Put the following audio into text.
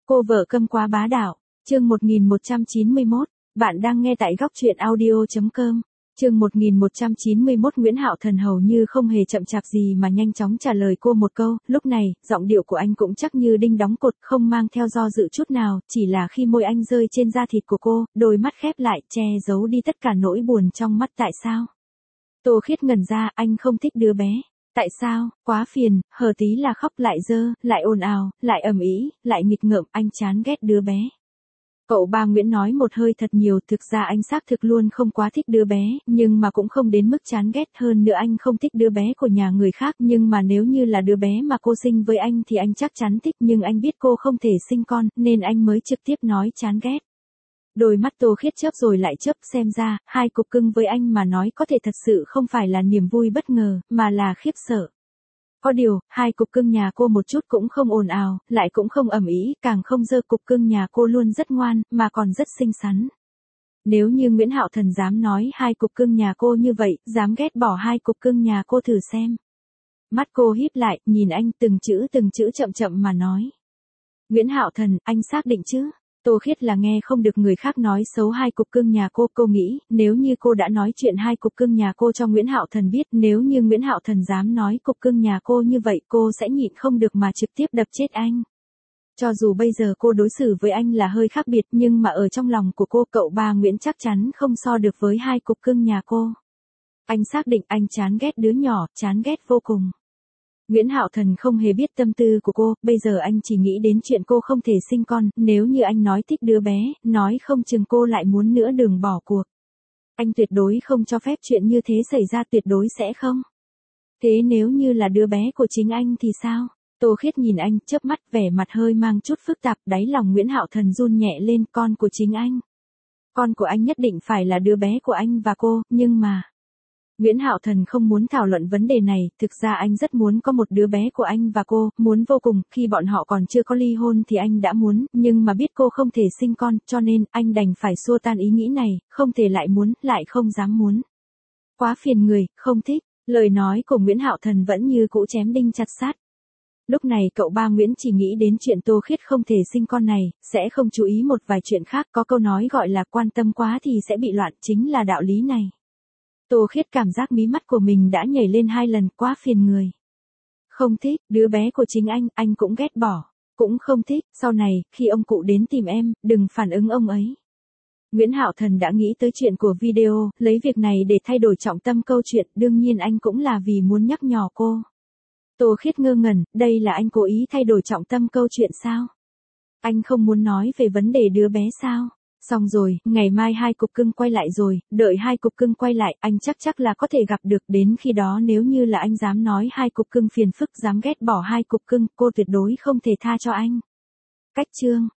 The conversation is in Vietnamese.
Cô vợ câm quá bá đạo. Chương 1191. Bạn đang nghe tại góc truyện audio.com. Chương 1191. Nguyễn Hạo Thần hầu như không hề chậm chạp gì mà nhanh chóng trả lời cô một câu. Lúc này, giọng điệu của anh cũng chắc như đinh đóng cột, không mang theo do dự chút nào, chỉ là khi môi anh rơi trên da thịt của cô, đôi mắt khép lại, che giấu đi tất cả nỗi buồn trong mắt. Tại sao? Tô Khiết ngẩn ra, anh không thích đứa bé. Tại sao? Quá phiền, hờ tí là khóc, lại dơ, lại ồn ào, lại ầm ĩ, lại nghịch ngợm, anh chán ghét đứa bé. Cậu ba Nguyễn nói một hơi thật nhiều, thực ra anh xác thực luôn không quá thích đứa bé, nhưng mà cũng không đến mức chán ghét. Hơn nữa anh không thích đứa bé của nhà người khác, nhưng mà nếu như là đứa bé mà cô sinh với anh thì anh chắc chắn thích, nhưng anh biết cô không thể sinh con, nên anh mới trực tiếp nói chán ghét. Đôi mắt Tô Khiết chớp rồi lại chớp, xem ra, hai cục cưng với anh mà nói có thể thật sự không phải là niềm vui bất ngờ, mà là khiếp sợ. Có điều, hai cục cưng nhà cô một chút cũng không ồn ào, lại cũng không ầm ĩ, càng không dơ. Cục cưng nhà cô luôn rất ngoan, mà còn rất xinh xắn. Nếu như Nguyễn Hạo Thần dám nói hai cục cưng nhà cô như vậy, dám ghét bỏ hai cục cưng nhà cô thử xem. Mắt cô híp lại, nhìn anh từng chữ chậm chậm mà nói. Nguyễn Hạo Thần, anh xác định chứ? Tô Khiết là nghe không được người khác nói xấu hai cục cưng nhà cô nghĩ, nếu như cô đã nói chuyện hai cục cưng nhà cô cho Nguyễn Hạo Thần biết, nếu như Nguyễn Hạo Thần dám nói cục cưng nhà cô như vậy, cô sẽ nhịn không được mà trực tiếp đập chết anh. Cho dù bây giờ cô đối xử với anh là hơi khác biệt, nhưng mà ở trong lòng của cô, cậu ba Nguyễn chắc chắn không so được với hai cục cưng nhà cô. Anh xác định anh chán ghét đứa nhỏ, chán ghét vô cùng. Nguyễn Hạo Thần không hề biết tâm tư của cô, bây giờ anh chỉ nghĩ đến chuyện cô không thể sinh con, nếu như anh nói thích đứa bé, nói không chừng cô lại muốn nữa đừng bỏ cuộc. Anh tuyệt đối không cho phép chuyện như thế xảy ra, tuyệt đối sẽ không. Thế nếu như là đứa bé của chính anh thì sao? Tô Khiết nhìn anh, chớp mắt, vẻ mặt hơi mang chút phức tạp, đáy lòng Nguyễn Hạo Thần run nhẹ lên. Con của chính anh. Con của anh nhất định phải là đứa bé của anh và cô, nhưng mà... Nguyễn Hạo Thần không muốn thảo luận vấn đề này, thực ra anh rất muốn có một đứa bé của anh và cô, muốn vô cùng, khi bọn họ còn chưa có ly hôn thì anh đã muốn, nhưng mà biết cô không thể sinh con, cho nên, anh đành phải xua tan ý nghĩ này, không thể lại muốn, lại không dám muốn. Quá phiền người, không thích, lời nói của Nguyễn Hạo Thần vẫn như cũ chém đinh chặt sắt. Lúc này cậu ba Nguyễn chỉ nghĩ đến chuyện Tô Khiết không thể sinh con này, sẽ không chú ý một vài chuyện khác, có câu nói gọi là quan tâm quá thì sẽ bị loạn, chính là đạo lý này. Tô Khiết cảm giác mí mắt của mình đã nhảy lên 2 lần, quá phiền người. Không thích, đứa bé của chính anh cũng ghét bỏ. Cũng không thích, sau này, khi ông cụ đến tìm em, đừng phản ứng ông ấy. Nguyễn Hạo Thần đã nghĩ tới chuyện của video, lấy việc này để thay đổi trọng tâm câu chuyện, đương nhiên anh cũng là vì muốn nhắc nhở cô. Tô Khiết ngơ ngẩn, đây là anh cố ý thay đổi trọng tâm câu chuyện sao? Anh không muốn nói về vấn đề đứa bé sao? Xong rồi, ngày mai hai cục cưng quay lại rồi, đợi hai cục cưng quay lại, anh chắc là có thể gặp được, đến khi đó nếu như là anh dám nói hai cục cưng phiền phức, dám ghét bỏ hai cục cưng, cô tuyệt đối không thể tha cho anh. Cách chương